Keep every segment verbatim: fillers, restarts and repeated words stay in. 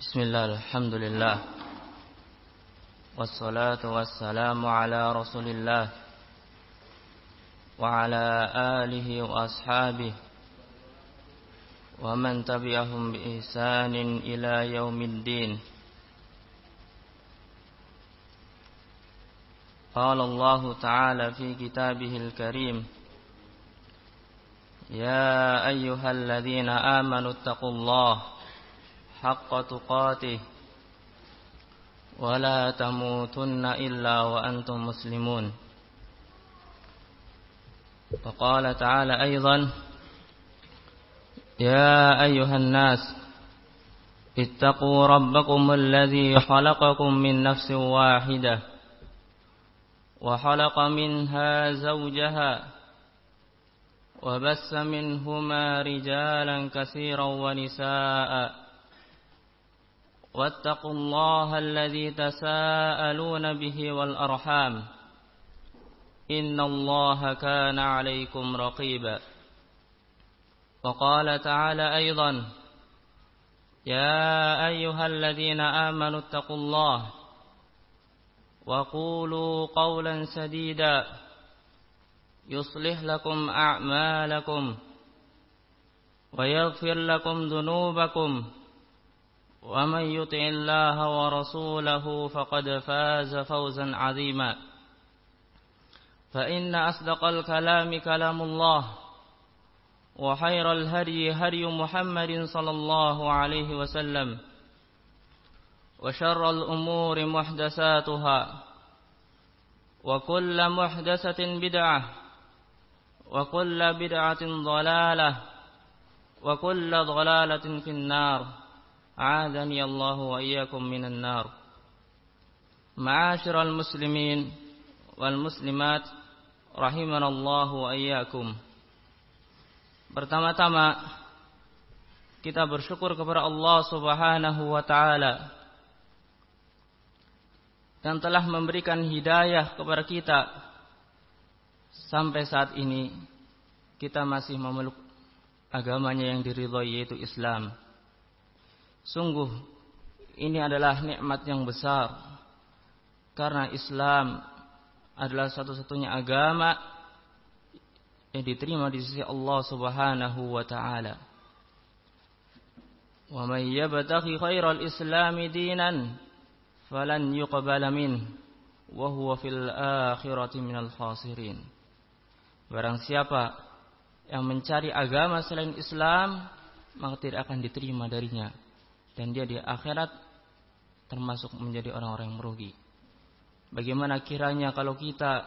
Bismillah, alhamdulillah. Wassalatu wassalamu ala rasulillah wa ala alihi wa ashabihi wa man tabi'ahum bi ihsanin ila yaumiddin. Qala Allah ta'ala fi kitabihil karim, ya ayyuhalladzina amanu taqullaha haqqa tuqatih wa la tamutunna illa wa antum muslimun. Wa qala ta'ala aidan, ya ayyuhan nas ittaqu rabbakum alladhi khalaqakum min nafsin wahidah wa khalaqa minha zawjaha wa bassa minhuma rijalan katsiran wa nisaa'a واتقوا الله الذي تساءلون به والأرحام إن الله كان عليكم رقيبا. وقال تعالى أيضا يا أيها الذين آمنوا اتقوا الله وقولوا قولا سديدا يصلح لكم أعمالكم ويغفر لكم ذنوبكم ومن يطع الله ورسوله فقد فاز فوزا عظيما. فإن أصدق الكلام كلام الله وخير الهدي هدي محمد صلى الله عليه وسلم وشر الأمور محدثاتها وكل محدثة بدعة وكل بدعة ضلالة وكل ضلالة في النار. A'adhani Allah wa iyyakum minan nar. Ma'asyiral muslimin wal muslimat rahimanallahu wa iyyakum. Pertama-tama kita bersyukur kepada Allah Subhanahu wa taala yang telah memberikan hidayah kepada kita sampai saat ini kita masih memeluk agamanya yang diridhai, yaitu Islam. Sungguh ini adalah nikmat yang besar, karena Islam adalah satu-satunya agama yang diterima di sisi Allah Subhanahu wa taala. Wa may yabtaghi khairal islami dinan falan yuqbala min wa huwa fil akhirati minal khasirin. Barang siapa yang mencari agama selain Islam, maka tidak akan diterima darinya, dan dia di akhirat termasuk menjadi orang-orang yang merugi. Bagaimana kiranya kalau kita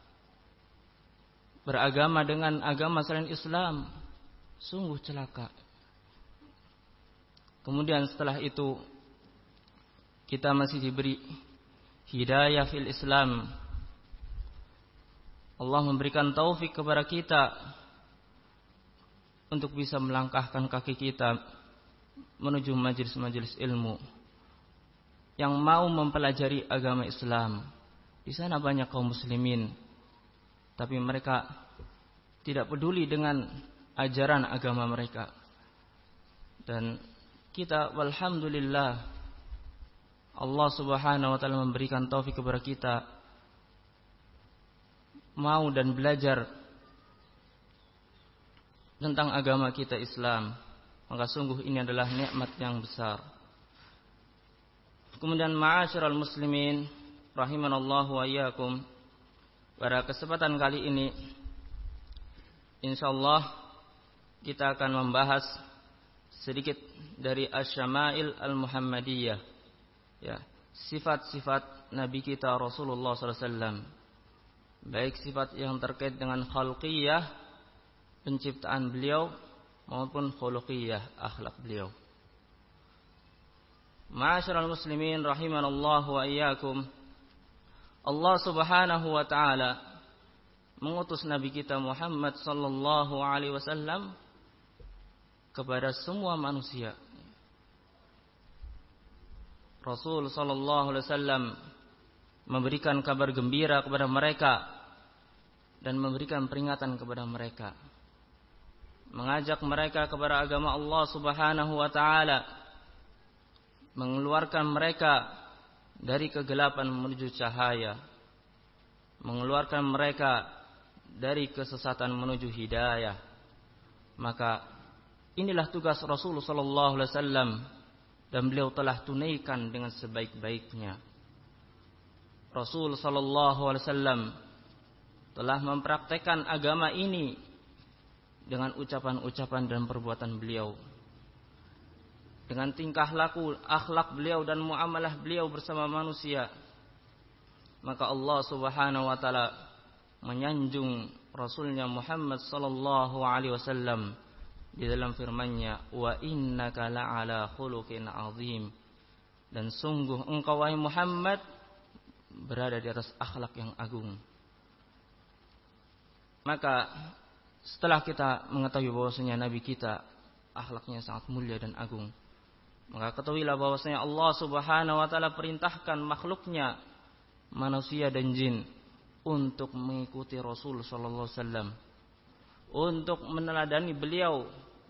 beragama dengan agama selain Islam? Sungguh celaka. Kemudian setelah itu kita masih diberi hidayah fil Islam. Allah memberikan taufik kepada kita untuk bisa melangkahkan kaki kita menuju majelis-majelis ilmu yang mau mempelajari agama Islam. Di sana banyak kaum muslimin, tapi mereka tidak peduli dengan ajaran agama mereka. Dan kita, walhamdulillah, Allah Subhanahu wa taala memberikan taufik kepada kita mau dan belajar tentang agama kita Islam. Maka sungguh ini adalah nikmat yang besar. Kemudian ma'asyiral muslimin rahimanallahu wa iyyakum, pada kesempatan kali ini insyaallah kita akan membahas sedikit dari asy-syama'il al-muhammadiyah, ya, sifat-sifat nabi kita Rasulullah sallallahu alaihi wasallam, baik sifat yang terkait dengan khalqiyah, penciptaan beliau, maupun khuluqiyah, akhlak beliau. Ma'asyiral muslimin rahimanallahu wa iyyakum, Allah Subhanahu wa taala mengutus nabi kita Muhammad sallallahu alaihi wasallam kepada semua manusia. Rasul sallallahu alaihi wasallam memberikan kabar gembira kepada mereka dan memberikan peringatan kepada mereka, mengajak mereka kepada agama Allah Subhanahu wa taala mengeluarkan mereka dari kegelapan menuju cahaya, mengeluarkan mereka dari kesesatan menuju hidayah. Maka inilah tugas Rasulullah sallallahu alaihi wasallam, dan beliau telah tunaikan dengan sebaik-baiknya. Rasul sallallahu alaihi wasallam telah mempraktekkan agama ini dengan ucapan-ucapan dan perbuatan beliau, dengan tingkah laku, akhlak beliau dan muamalah beliau bersama manusia. Maka Allah Subhanahu wa taala menyanjung Rasulnya Muhammad sallallahu alaihi wasallam di dalam firman-Nya, wa innaka la'ala khuluqin azim, dan sungguh engkau wahai Muhammad berada di atas akhlak yang agung. Maka setelah kita mengetahui bahwasanya nabi kita akhlaknya sangat mulia dan agung, maka ketahuilah bahwasanya Allah Subhanahu wa taala perintahkan makhluknya, manusia dan jin, untuk mengikuti Rasul sallallahu alaihi wasallam, untuk meneladani beliau,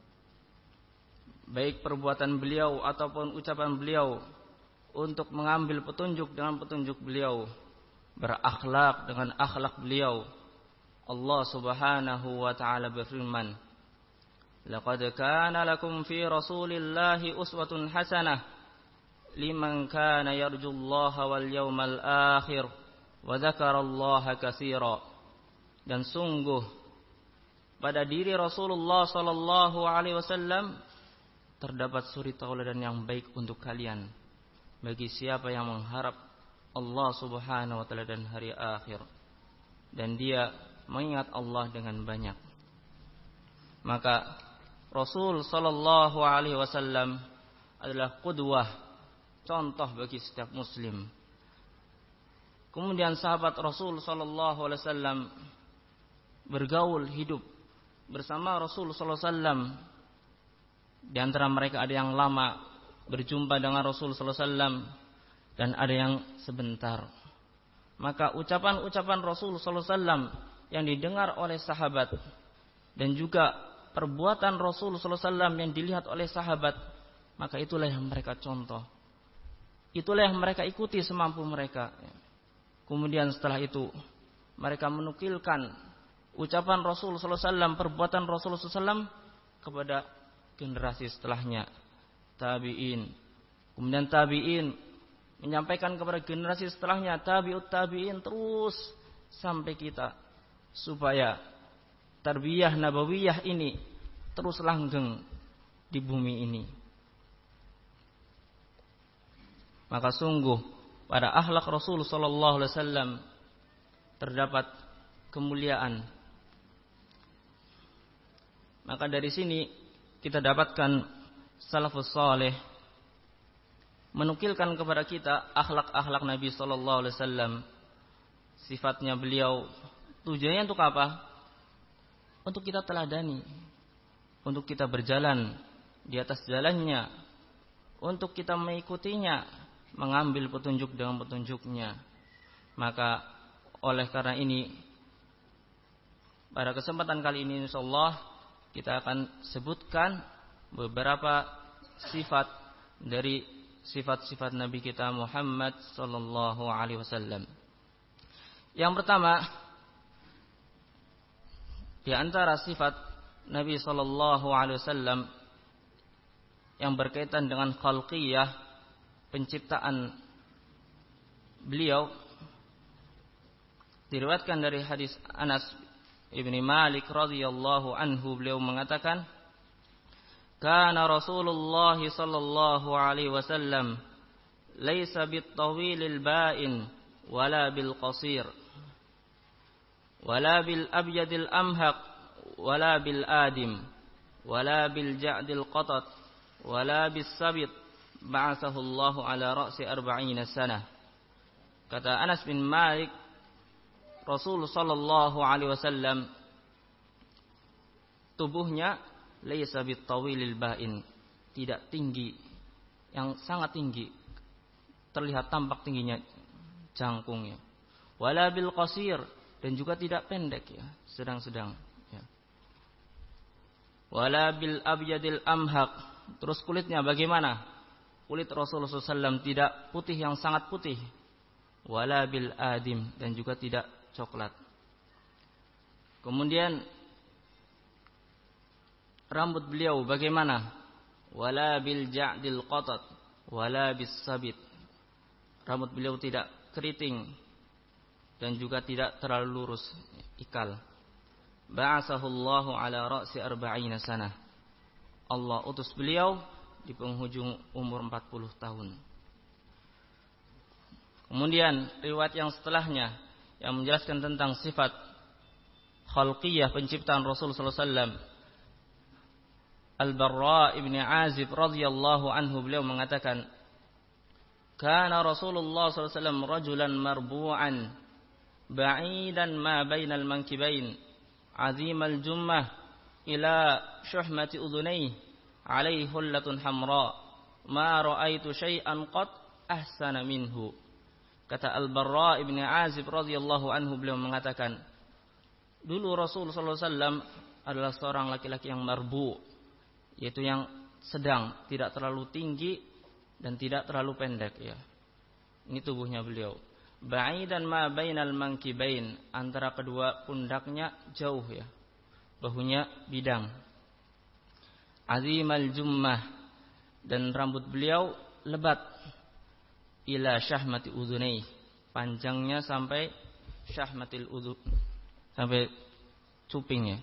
baik perbuatan beliau ataupun ucapan beliau, untuk mengambil petunjuk dengan petunjuk beliau, berakhlak dengan akhlak beliau. Allah Subhanahu wa taala berfirman, laqad kana lakum fi rasulillahi uswatun hasanah liman kana yarjullaha wal yawmal akhir wa dzakarallaha katsira. Dan sungguh pada diri Rasulullah sallallahu alaihi wasallam terdapat suri tauladan yang baik untuk kalian, bagi siapa yang mengharap Allah Subhanahu wa taala dan hari akhir, dan dia mengingat Allah dengan banyak. Maka Rasul sallallahu alaihi wasallam adalah qudwah, contoh bagi setiap muslim. Kemudian sahabat Rasul sallallahu alaihi wasallam bergaul hidup bersama Rasul sallallahu alaihi wasallam. Di antara mereka ada yang lama berjumpa dengan Rasul sallallahu alaihi wasallam dan ada yang sebentar. Maka ucapan-ucapan Rasul sallallahu alaihi wasallam yang didengar oleh sahabat, dan juga perbuatan Rasul sallallahu alaihi wasallam yang dilihat oleh sahabat, maka itulah yang mereka contoh, itulah yang mereka ikuti semampu mereka. Kemudian setelah itu mereka menukilkan ucapan Rasul sallallahu alaihi wasallam, perbuatan Rasul sallallahu alaihi wasallam kepada generasi setelahnya, tabi'in. Kemudian tabi'in menyampaikan kepada generasi setelahnya, tabi'ut tabi'in, terus sampai kita, supaya tarbiyah nabawiyah ini terus langgeng di bumi ini. Maka sungguh pada akhlak Rasul sallallahu alaihi wasallam terdapat kemuliaan. Maka dari sini kita dapatkan salafus saleh menukilkan kepada kita akhlak-akhlak Nabi sallallahu alaihi wasallam, sifatnya beliau. Tujuannya untuk apa? Untuk kita teladani, untuk kita berjalan di atas jalannya, untuk kita mengikutinya, mengambil petunjuk dengan petunjuknya. Maka oleh karena ini, pada kesempatan kali ini insyaallah kita akan sebutkan beberapa sifat dari sifat-sifat Nabi kita Muhammad sallallahu alaihi wasallam. Yang pertama, di antara sifat Nabi sallallahu alaihi wasallam yang berkaitan dengan khalqiyah, penciptaan beliau, diriwayatkan dari hadis Anas ibni Malik radhiyallahu anhu, beliau mengatakan, kana Rasulullah sallallahu alaihi wasallam laisa bit-tawilil ba'in wala bil qasir wala bil abyadil amhaq wala bil adim wala bil ja'dil qatat wala bis sabit, ba'athahu Allah ala ra'si arba'ina sanah. Kata Anas bin Malik, Rasul sallallahu alaihi wasallam tubuhnya laisa bitawilil ba'in, tidak tinggi, yang sangat tinggi, terlihat tampak tingginya jangkungnya. Wala bil qasir, dan juga tidak pendek, ya, sedang-sedang, ya. Wala bil abyadil amhaq, terus kulitnya bagaimana? kulit Rasulullah shallallahu alaihi wasallam tidak putih yang sangat putih, wala bil adim, dan juga tidak coklat. Kemudian rambut beliau bagaimana? Wala bil ja'dil qatat, wala bis sabit. Rambut beliau tidak keriting dan juga tidak terlalu lurus, ikal. Ba'atsahu Allahu ala ra'si arba'ina sanah. Allah utus beliau di penghujung umur empat puluh tahun. Kemudian riwayat yang setelahnya yang menjelaskan tentang sifat khalqiyah penciptaan Rasul sallallahu alaihi wasallam. Al-Barra ibn Azib radhiyallahu anhu beliau mengatakan, "Kana Rasulullah sallallahu alaihi wasallam rajulan marbu'an ba'idan ma bainal mankibain, 'azimal jummah ila syuhmati udhunayhi, 'alaihi hullatun hamra, ma ra'aitu syai'an qad ahsana minhu." Kata Al-Barra ibn Azib radhiyallahu anhu beliau mengatakan, dulu Rasul sallallahu alaihi wasallam adalah seorang laki-laki yang marbu, yaitu yang sedang, tidak terlalu tinggi dan tidak terlalu pendek ya. Ini tubuhnya beliau. Ba'idan ma bainal mankibain, antara kedua pundaknya jauh ya. Bahunya bidang. Azimal jummah, dan rambut beliau lebat. Ila syahmati udhunai, panjangnya sampai syahmatil udhun, sampai cupingnya,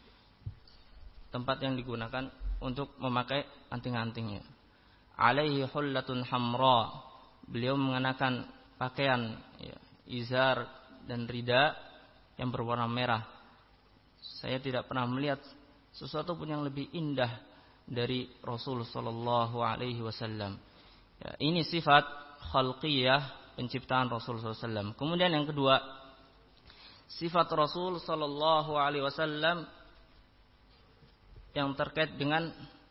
tempat yang digunakan untuk memakai anting-antingnya. Alaihi hullatun hamra, beliau mengenakan pakaian ya, izar dan rida yang berwarna merah. Saya tidak pernah melihat sesuatu pun yang lebih indah dari Rasul sallallahu alaihi wasallam. Ya, ini sifat khalqiyah penciptaan Rasul sallallahu alaihi wasallam. Kemudian yang kedua, sifat Rasul sallallahu alaihi wasallam yang terkait dengan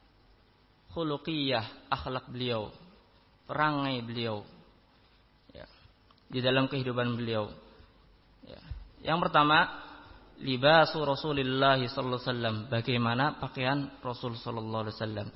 khuluqiyah, akhlak beliau, perangai beliau ya, di dalam kehidupan beliau ya. Yang pertama, libasu Rasulillah sallallahu alaihi wasallam, bagaimana pakaian Rasul sallallahu alaihi wasallam.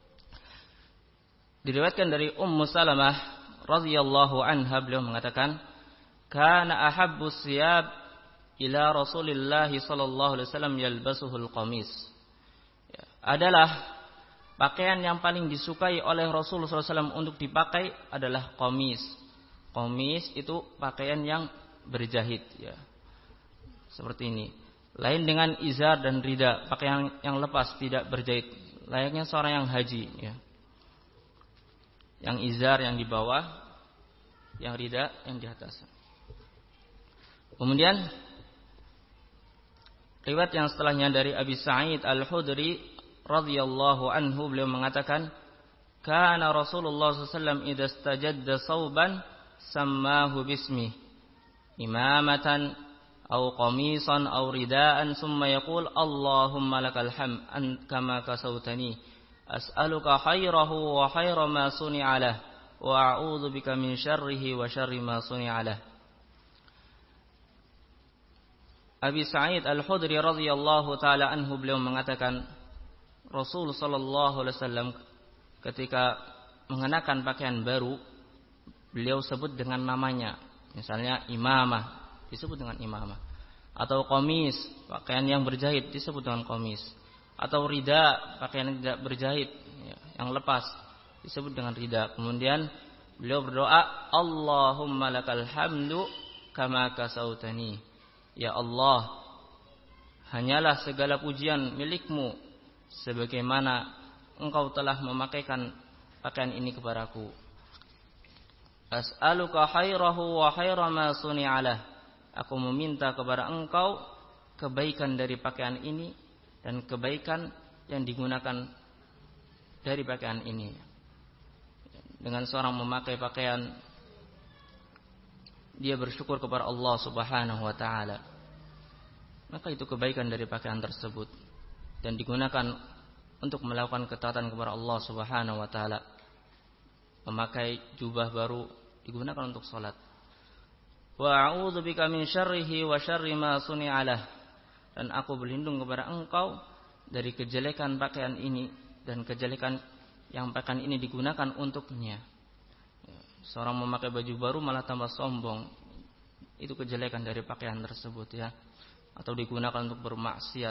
Diriwayatkan dari Ummu Salamah radhiyallahu anha, beliau mengatakan, kana ahabbus siyab ila Rasulillah sallallahu alaihi wasallam yalbasuhul qamis. Ya, adalah pakaian yang paling disukai oleh Rasulullah sallallahu alaihi wasallam untuk dipakai adalah qamis. Qamis itu pakaian yang berjahit ya. Seperti ini. Lain dengan izar dan rida, pakaian yang lepas tidak berjahit. Layaknya seorang yang haji ya. Yang izar yang di bawah, yang rida yang di atas. Kemudian riwayat yang setelahnya dari Abi Sa'id Al-Khudri radhiyallahu anhu, beliau mengatakan, kana Rasulullah sallallahu alaihi wasallam idza istajadda sauban sammahu bismi, imamatan aw qamisan aw ridaan, summa yaqul Allahumma lakal hamd kama kasautani, as'aluka khairahu wa khaira ma suni'a lah, wa a'udzu bika min syarrihi wa syarri ma suni'a lah. Abi Sa'id Al-Khudri radhiyallahu taala anhu beliau mengatakan, Rasul sallallahu alaihi wasallam ketika mengenakan pakaian baru, beliau sebut dengan namanya. Misalnya imamah, disebut dengan imamah. Atau qamis, pakaian yang berjahit, disebut dengan qamis. Atau rida, pakaian yang tidak berjahit ya, yang lepas, disebut dengan rida. Kemudian beliau berdoa, Allahumma lakal hamdu kama kasautani. Ya Allah, hanyalah segala pujian milikmu sebagaimana engkau telah memakaikan pakaian ini kepadaku. As'aluka khairahu wa khaira ma suni'alah. Aku meminta kepada engkau kebaikan dari pakaian ini dan kebaikan yang digunakan dari pakaian ini. Dengan seorang memakai pakaian, dia bersyukur kepada Allah Subhanahu wa taala, maka itu kebaikan dari pakaian tersebut dan digunakan untuk melakukan ketaatan kepada Allah Subhanahu wa taala. Memakai jubah baru digunakan untuk salat. Wa a'udzu bika min syarrihi wa syarri ma suni'alah. Dan aku berlindung kepada engkau dari kejelekan pakaian ini dan kejelekan yang pakaian ini digunakan untuknya. Seorang memakai baju baru malah tambah sombong. Itu kejelekan dari pakaian tersebut ya. Atau digunakan untuk bermaksiat.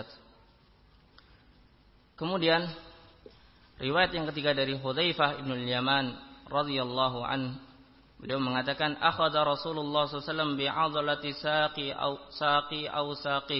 Kemudian riwayat yang ketiga dari Hudzaifah ibn al-Yaman radhiyallahu an, beliau mengatakan akhadha Rasulullah sallallahu alaihi wasallam bi'adlati saqi au saqi au saqih.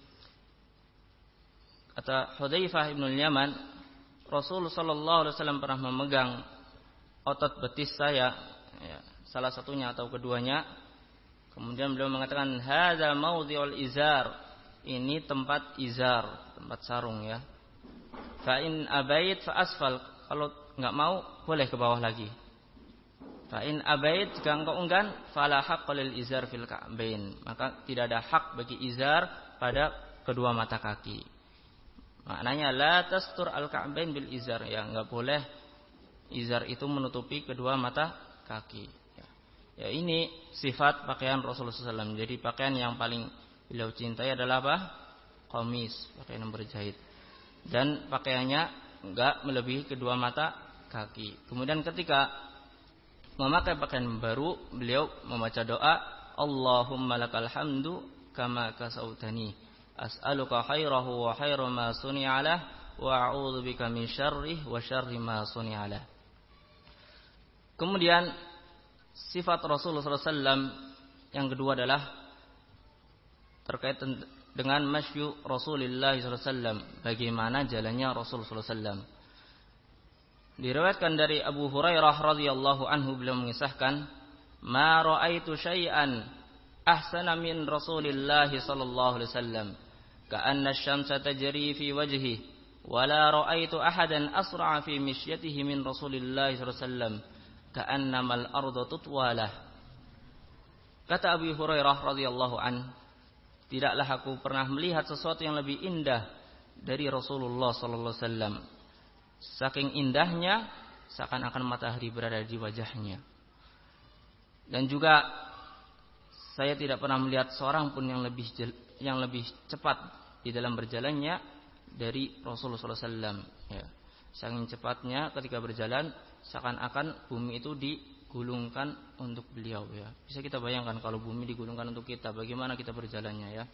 Kata Hudzaifah ibn al-Yaman, Rasul sallallahu alaihi wasallam pernah memegang otot betis saya, ya, salah satunya atau keduanya. Kemudian beliau mengatakan hadza maudhi'ul izar, ini tempat izar, tempat sarung ya. Fa in abait fa asfal, kalau enggak mau boleh ke bawah lagi. Fa in abait, jika engkau enggan, fala haqqa lil izar fil ka'bain, maka tidak ada hak bagi izar pada kedua mata kaki. Maknanya la tastur al ka'bain bil izar, ya enggak boleh izar itu menutupi kedua mata kaki. Ya, ya ini sifat pakaian Rasulullah sallallahu alaihi wasallam. Jadi pakaian yang paling beliau cintai adalah apa? Qamis, pakaian yang berjahit. Dan pakaiannya enggak melebihi kedua mata kaki. Kemudian ketika memakai pakaian baru, beliau membaca doa, Allahumma lakal hamdu kama kasautani, as'aluka khairahu wa khairu ma suni'alah, wa a'udzu bika min syarrih wa syarri ma suni'alah. Kemudian sifat Rasulullah sallallahu alaihi wasallam yang kedua adalah terkait dengan masyu Rasulullah sallallahu alaihi wasallam, bagaimana jalannya Rasulullah sallallahu alaihi wasallam. Diriwayatkan dari Abu Hurairah radhiyallahu anhu, beliau mengisahkan, "Ma ra'aitu syai'an ahsana min Rasulillah sallallahu alaihi wasallam, ka'anna asy-syamsa tajri fi wajhihi, wa la ra'aitu ahadan asra'a fi mishyatihi min Rasulillah sallallahu alaihi wasallam, ka'annamal ardu tutwalah." Kata Abu Hurairah radhiyallahu an, tidaklah aku pernah melihat sesuatu yang lebih indah dari Rasulullah sallallahu alaihi wasallam. Saking indahnya, seakan-akan matahari berada di wajahnya. Dan juga saya tidak pernah melihat seorang pun yang lebih yang lebih cepat di dalam berjalannya dari Rasulullah sallallahu alaihi wasallam. Ya. Saking cepatnya ketika berjalan, seakan-akan bumi itu digulungkan untuk beliau. Ya. Bisa kita bayangkan kalau bumi digulungkan untuk kita, bagaimana kita berjalannya ya.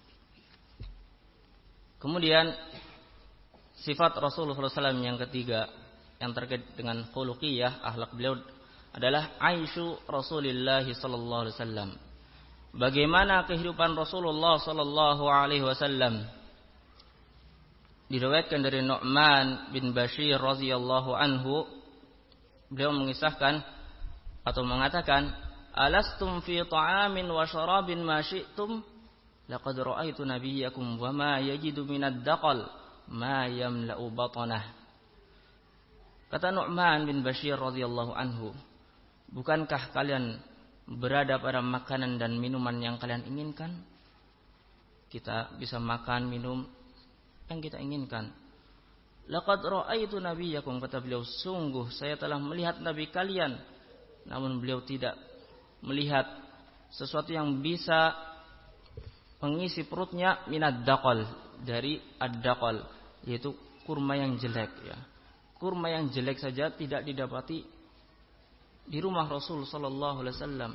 Kemudian sifat Rasulullah sallallahu alaihi wasallam yang ketiga yang terkait dengan khuluqiyah, akhlak beliau adalah aisyu Rasulullah sallallahu alaihi wasallam. Bagaimana kehidupan Rasulullah sallallahu alaihi wasallam? Diriwayatkan dari Nu'man bin Bashir radhiyallahu anhu, beliau mengisahkan atau mengatakan, "Alastum fi ta'amin wa syarabin ma syi'tum? Laqad ra'aitu nabiyyakum wa ma yajidu minad daqal ma yamla'u batanah." Kata Nu'man bin Bashir radhiyallahu anhu, bukankah kalian berada pada makanan dan minuman yang kalian inginkan? Kita bisa makan, minum yang kita inginkan. Laqad ra'aitu nabiyyakum, kata beliau, sungguh saya telah melihat nabi kalian, namun beliau tidak melihat sesuatu yang bisa mengisi perutnya minad daqal, dari ad-daqal, yaitu kurma yang jelek ya. Kurma yang jelek saja tidak didapati di rumah Rasul sallallahu alaihi wasallam.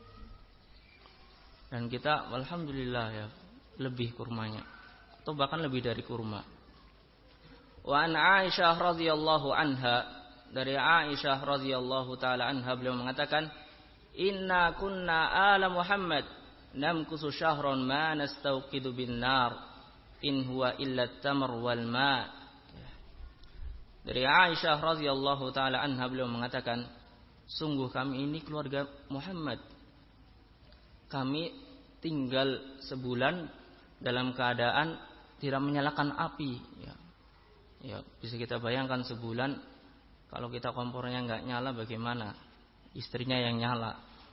Dan kita alhamdulillah ya, lebih kurmanya atau bahkan lebih dari kurma. Wa an Aisyah radhiyallahu anha, dari Aisyah radhiyallahu taala anha, beliau mengatakan, "Inna kunna ala Muhammad namkusu syahran ma nastauqidu bin nar in huwa illa tamr wal ma." Dari Aisyah radhiyallahu taala anha, beliau mengatakan, sungguh kami ini keluarga Muhammad, kami tinggal sebulan dalam keadaan tidak menyalakan api ya. Ya, bisa kita bayangkan sebulan kalau kita kompornya enggak nyala bagaimana? Istrinya yang nyala.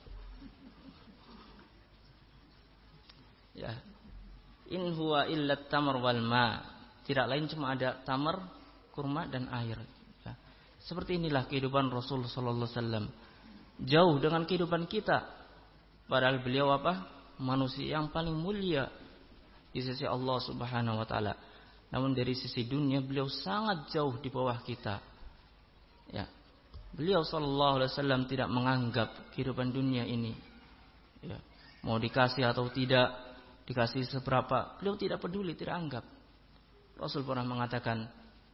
Ya. In huwa illa tamr wal ma. Tidak lain cuma ada tamar, kurma dan air. Ya. Seperti inilah kehidupan Rasul sallallahu alaihi wasallam. Jauh dengan kehidupan kita. Padahal beliau apa? Manusia yang paling mulia di sisi Allah Subhanahu wa taala. Namun dari sisi dunia beliau sangat jauh di bawah kita. Ya. Beliau sallallahu alaihi wasallam tidak menganggap kehidupan dunia ini, ya, mau dikasih atau tidak, dikasih seberapa, beliau tidak peduli, tidak anggap. Rasul pernah mengatakan,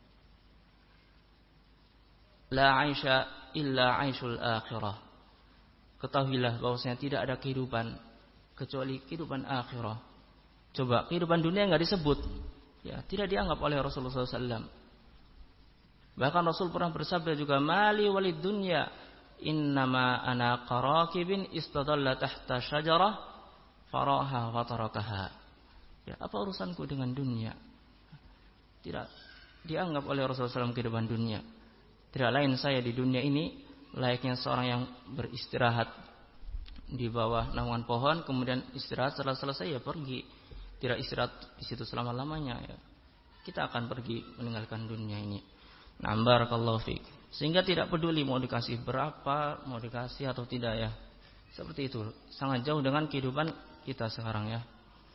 la aisha illa aishul akhirah. Ketahuilah bahwasanya tidak ada kehidupan kecuali kehidupan akhirah. Coba kehidupan dunia enggak disebut, ya, tidak dianggap oleh Rasulullah sallallahu alaihi wasallam. Bahkan Rasul pernah bersabda juga, mali walid dunya innama ana qarakibin istadalla tahta syajarah faraha wa tarakaha. Ya, apa urusanku dengan dunia? Tidak dianggap oleh Rasulullah sallallahu alaihi wasallam kehidupan dunia. Tidak lain saya di dunia ini layaknya seorang yang beristirahat di bawah naungan pohon, kemudian istirahat, setelah selesai ya pergi. Tidak istirahat di situ selama-lamanya, ya. Kita akan pergi meninggalkan dunia ini. Nah, barakallahu fiik. Sehingga tidak peduli mau dikasih berapa, mau dikasih atau tidak, ya. Seperti itu. Sangat jauh dengan kehidupan kita sekarang, ya.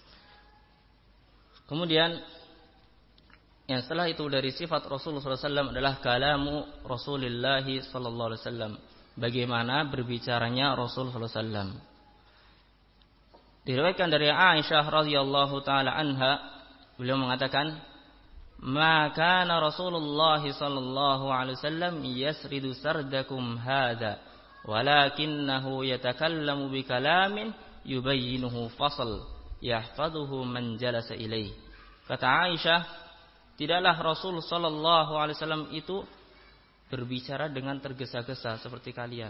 Kemudian yang setelah itu dari sifat Rasulullah sallallahu alaihi wasallam adalah kalamu Rasulullah sallallahu alaihi wasallam. Bagaimana berbicaranya Rasul sallallahu alaihi wasallam. Diriwayatkan dari Aisyah radhiyallahu taala anha, beliau mengatakan, "Ma kana Rasulullah sallallahu alaihi wasallam yasridu sardakum hadza, walakinnahu yatakallamu bi kalamin yubayyinuhu fasl, yahfazuhu man jalasa ilaih." Kata Aisyah, tidaklah Rasul sallallahu alaihi wasallam itu berbicara dengan tergesa-gesa seperti kalian.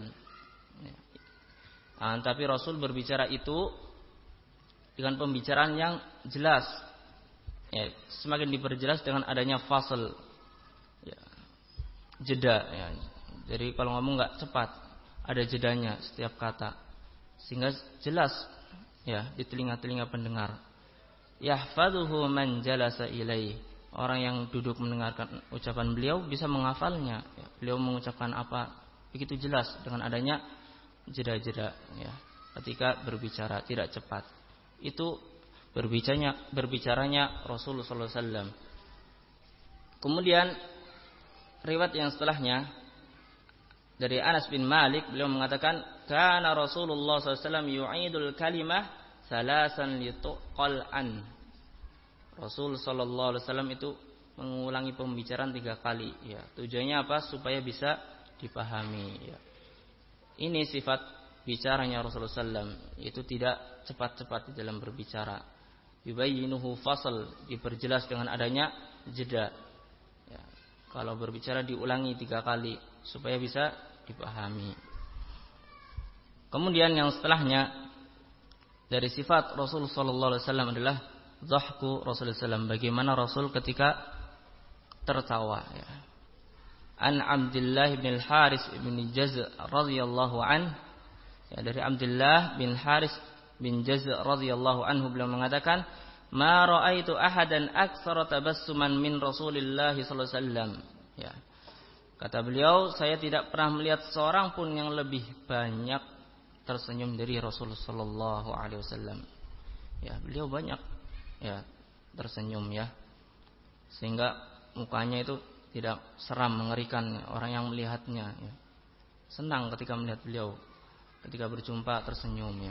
Nah, tapi Rasul berbicara itu dengan pembicaraan yang jelas. Ya, semakin diperjelas dengan adanya fasl, ya, jeda. Ya. Jadi kalau ngomong nggak cepat, ada jedanya setiap kata, sehingga jelas, ya, di telinga-telinga pendengar. Yahfazuhu man jalasa ilaih. Orang yang duduk mendengarkan ucapan beliau bisa menghafalnya. Ya, beliau mengucapkan apa begitu jelas dengan adanya jeda-jeda. Ya, ketika berbicara tidak cepat. Itu berbicaranya berbicaranya Rasulullah sallallahu alaihi wasallam. Kemudian riwayat yang setelahnya dari Anas bin Malik, beliau mengatakan, kana Rasulullah sallallahu alaihi wasallam yu'idul kalimah salasan lituqal an. Rasul sallallahu alaihi wasallam itu mengulangi pembicaraan tiga kali, ya. Tujuannya apa? Supaya bisa dipahami, ya. Ini sifat bicaranya Rasulullah sallallahu alaihi wasallam, itu tidak cepat-cepat di dalam berbicara. Yubayyinuhu fasl, diperjelas dengan adanya jeda. Ya. Kalau berbicara diulangi tiga kali supaya bisa dipahami. Kemudian yang setelahnya dari sifat Rasul sallallahu alaihi wasallam adalah dhahku Rasulullah sallallahu alaihi wasallam. Bagaimana Rasul ketika tertawa, ya. An Abdullah bin Al-Haris bin Jaz' radhiyallahu an, ya, dari Abdullah bin Haris bin Jaz' radhiyallahu anhu, beliau mengatakan, ma ra'aitu ahadan aktsara tabassuman min Rasulillah sallallahu alaihi wasallam. Ya. Kata beliau, saya tidak pernah melihat seorang pun yang lebih banyak tersenyum dari Rasulullah sallallahu alaihi wasallam. Ya, beliau banyak, ya, tersenyum, ya. Sehingga mukanya itu tidak seram, mengerikan orang yang melihatnya, ya. Senang ketika melihat beliau, ketika berjumpa tersenyum, ya.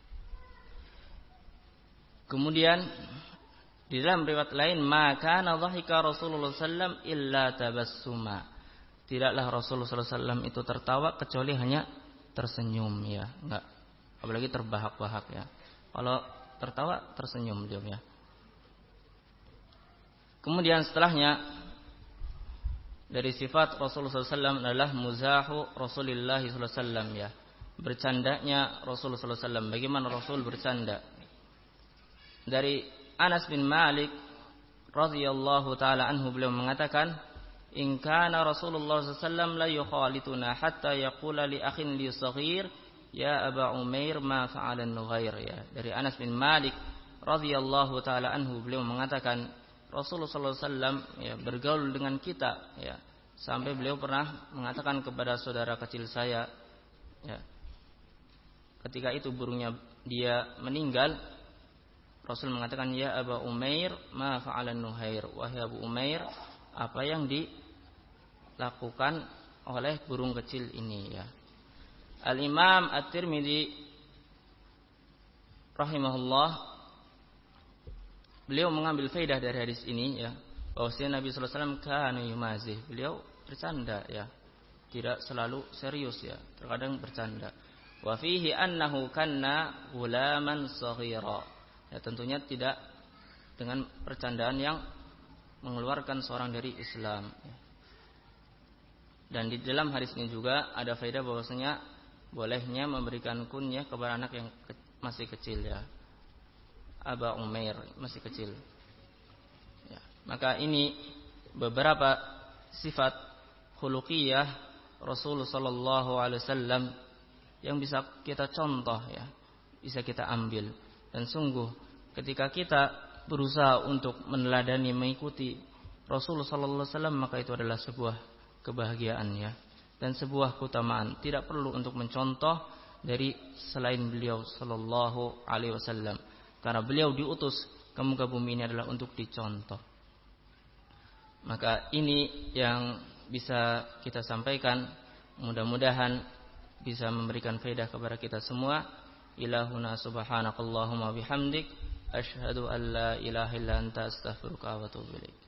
Kemudian di dalam riwayat lain, maka nadhika Rasulullah sallallahu alaihi wasallam illa tabassuma. Tidaklah Rasulullah sallallahu alaihi wasallam itu tertawa kecuali hanya tersenyum, ya. Enggak, apalagi terbahak-bahak, ya. Kalau tertawa tersenyum beliau, ya. Kemudian setelahnya dari sifat Rasulullah sallallahu alaihi wasallam adalah muzahu Rasulullah sallallahu alaihi wasallam, ya. Bercandanya Rasulullah sallallahu alaihi wasallam. Bagaimana Rasul bercanda? Dari Anas bin Malik radhiyallahu taala anhu, beliau mengatakan, in kana Rasulullah sallallahu alaihi wasallam la yukhalituna hatta yaqula li akhin li saghir ya Aba Umair ma fa'ala an-nughair, ya. Dari Anas bin Malik radhiyallahu taala anhu, beliau mengatakan, Rasulullah sallallahu alaihi wasallam, ya, bergaul dengan kita, ya, sampai beliau pernah mengatakan kepada saudara kecil saya, ya, ketika itu burungnya dia meninggal, Rasul mengatakan, ya Aba Umair ma fa'ala an-nughair, wahai Abu Umair, apa yang dilakukan oleh burung kecil ini ya. Al-Imam At-Tirmidzi rahimahullah, beliau mengambil faedah dari hadis ini ya, bahwasanya Nabi sallallahu alaihi wasallam kana yumazih, beliau bercanda ya, tidak selalu serius ya, terkadang bercanda. Wa fihi annahu kanna ghulaman shaghira, ya tentunya tidak dengan percandaan yang mengeluarkan seorang dari Islam ya. Dan di dalam hadis ini juga ada faedah bahwasanya bolehnya memberikan kunyah kepada anak yang ke- masih kecil ya. Aba Umair masih kecil. Ya. Maka ini beberapa sifat khuluqiyah Rasulullah sallallahu alaihi wasallam yang bisa kita contoh ya, bisa kita ambil. Dan sungguh ketika kita berusaha untuk meneladani, mengikuti Rasulullah sallallahu alaihi wasallam, maka itu adalah sebuah kebahagiaan ya, dan sebuah keutamaan. Tidak perlu untuk mencontoh dari selain beliau sallallahu alaihi wasallam, karena beliau diutus ke muka bumi ini adalah untuk dicontoh. Maka ini yang bisa kita sampaikan, mudah-mudahan bisa memberikan faedah kepada kita semua. Ilahuna subhanakallahumma bihamdik, asyhadu an la ilaha illa anta astaghfiruka wa atubu ilaik.